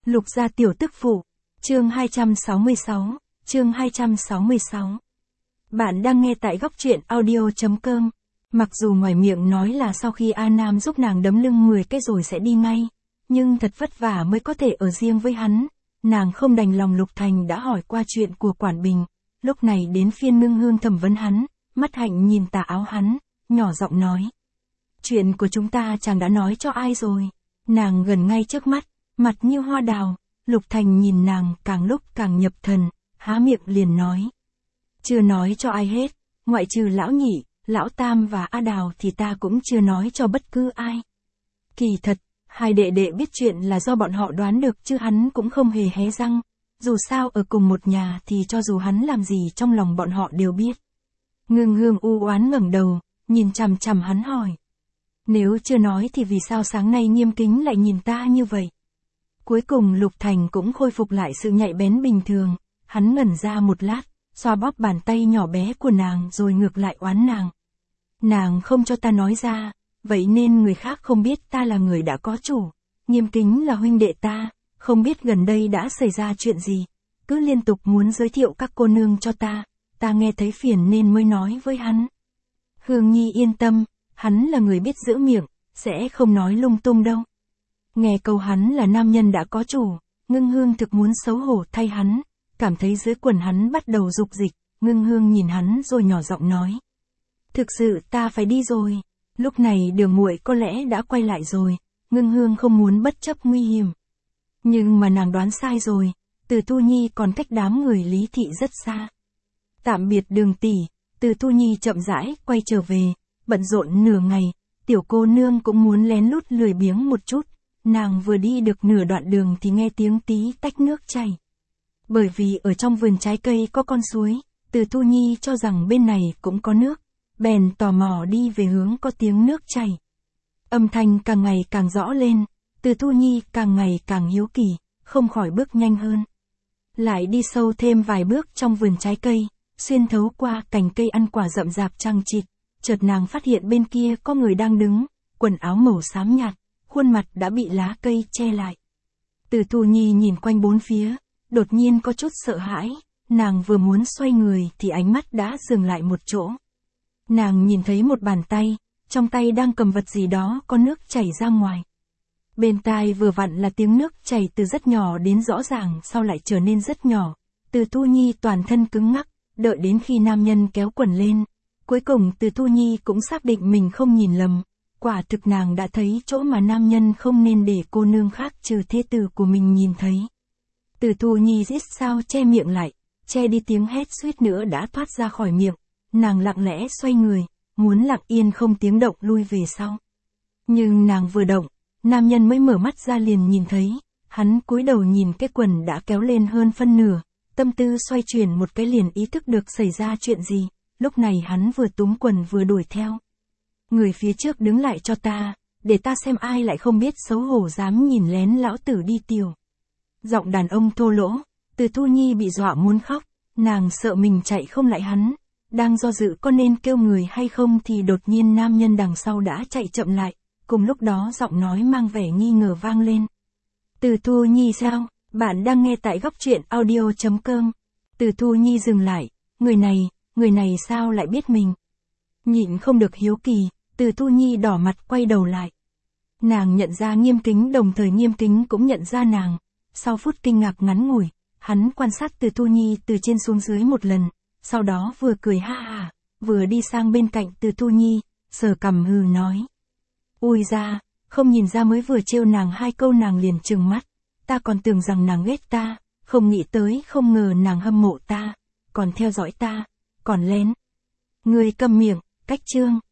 Lục gia tiểu tức phụ. Chương 266. Chương 266. Bạn đang nghe tại góc truyện audio.com. Mặc dù ngoài miệng nói là sau khi A Nam giúp nàng đấm lưng 10 cái rồi sẽ đi ngay, nhưng thật vất vả mới có thể ở riêng với hắn. Nàng không đành lòng Lục Thành đã hỏi qua chuyện của Quản Bình. Lúc này đến phiên Ngưng Hương thẩm vấn hắn, mắt hạnh nhìn tà áo hắn, nhỏ giọng nói. Chuyện của chúng ta chàng đã nói cho ai rồi? Nàng gần ngay trước mắt, mặt như hoa đào. Lục Thành nhìn nàng càng lúc càng nhập thần, há miệng liền nói. Chưa nói cho ai hết, ngoại trừ lão nhị, lão tam và A Đào thì ta cũng chưa nói cho bất cứ ai. Kỳ thật, hai đệ đệ biết chuyện là do bọn họ đoán được chứ hắn cũng không hề hé răng. Dù sao ở cùng một nhà thì cho dù hắn làm gì trong lòng bọn họ đều biết. Ngưng Hương u oán ngẩng đầu, nhìn chằm chằm hắn hỏi. Nếu chưa nói thì vì sao sáng nay Nghiêm Kính lại nhìn ta như vậy? Cuối cùng Lục Thành cũng khôi phục lại sự nhạy bén bình thường, hắn ngẩn ra một lát, xoa bóp bàn tay nhỏ bé của nàng rồi ngược lại oán nàng. Nàng không cho ta nói ra, vậy nên người khác không biết ta là người đã có chủ. Nghiêm Kính là huynh đệ ta, không biết gần đây đã xảy ra chuyện gì, cứ liên tục muốn giới thiệu các cô nương cho ta nghe thấy phiền nên mới nói với hắn. Hương Nhi yên tâm, hắn là người biết giữ miệng, sẽ không nói lung tung đâu. Nghe câu hắn là nam nhân đã có chủ, Ngưng Hương thực muốn xấu hổ thay hắn, cảm thấy dưới quần hắn bắt đầu dục dịch, Ngưng Hương nhìn hắn rồi nhỏ giọng nói. Thực sự ta phải đi rồi. Lúc này Đường muội có lẽ đã quay lại rồi, Ngưng Hương không muốn bất chấp nguy hiểm. Nhưng mà nàng đoán sai rồi, Từ Tu Nhi còn cách đám người Lý Thị rất xa. Tạm biệt Đường tỷ, Từ Tu Nhi chậm rãi quay trở về, bận rộn nửa ngày, tiểu cô nương cũng muốn lén lút lười biếng một chút. Nàng vừa đi được nửa đoạn đường thì nghe tiếng tí tách nước chảy. Bởi vì ở trong vườn trái cây có con suối, Từ Tu Nhi cho rằng bên này cũng có nước, bèn tò mò đi về hướng có tiếng nước chảy. Âm thanh càng ngày càng rõ lên, Từ Tu Nhi càng ngày càng hiếu kỳ, không khỏi bước nhanh hơn. Lại đi sâu thêm vài bước trong vườn trái cây, xuyên thấu qua cành cây ăn quả rậm rạp chằng chịt, chợt nàng phát hiện bên kia có người đang đứng, quần áo màu xám nhạt, khuôn mặt đã bị lá cây che lại. Từ Tu Nhi nhìn quanh bốn phía, đột nhiên có chút sợ hãi, nàng vừa muốn xoay người thì ánh mắt đã dừng lại một chỗ. Nàng nhìn thấy một bàn tay, trong tay đang cầm vật gì đó có nước chảy ra ngoài. Bên tai vừa vặn là tiếng nước chảy từ rất nhỏ đến rõ ràng sau lại trở nên rất nhỏ. Từ Tu Nhi toàn thân cứng ngắc, đợi đến khi nam nhân kéo quần lên. Cuối cùng Từ Tu Nhi cũng xác định mình không nhìn lầm. Quả thực nàng đã thấy chỗ mà nam nhân không nên để cô nương khác trừ thê tử của mình nhìn thấy. Từ Tu Nhi rít sao che miệng lại, che đi tiếng hét suýt nữa đã thoát ra khỏi miệng. Nàng lặng lẽ xoay người, muốn lặng yên không tiếng động lui về sau. Nhưng nàng vừa động, nam nhân mới mở mắt ra liền nhìn thấy, hắn cúi đầu nhìn cái quần đã kéo lên hơn phân nửa, tâm tư xoay chuyển một cái liền ý thức được xảy ra chuyện gì, lúc này hắn vừa túm quần vừa đuổi theo. Người phía trước đứng lại cho ta, để ta xem ai lại không biết xấu hổ dám nhìn lén lão tử đi tiểu. Giọng đàn ông thô lỗ, Từ Tu Nhi bị dọa muốn khóc, nàng sợ mình chạy không lại hắn. Đang do dự có nên kêu người hay không thì đột nhiên nam nhân đằng sau đã chạy chậm lại, cùng lúc đó giọng nói mang vẻ nghi ngờ vang lên. Từ Tu Nhi sao? Bạn đang nghe tại góc truyện audio.com. Từ Tu Nhi dừng lại, người này sao lại biết mình? Nhịn không được hiếu kỳ, Từ Tu Nhi đỏ mặt quay đầu lại. Nàng nhận ra Nghiêm Kính đồng thời Nghiêm Kính cũng nhận ra nàng. Sau phút kinh ngạc ngắn ngủi, hắn quan sát Từ Tu Nhi từ trên xuống dưới một lần. Sau đó vừa cười ha ha, vừa đi sang bên cạnh Từ Tu Nhi, sờ cằm hừ nói. Ui ra, không nhìn ra mới vừa trêu nàng hai câu nàng liền trừng mắt. Ta còn tưởng rằng nàng ghét ta, không nghĩ tới không ngờ nàng hâm mộ ta, còn theo dõi ta, còn lén. Người câm miệng, cách chương.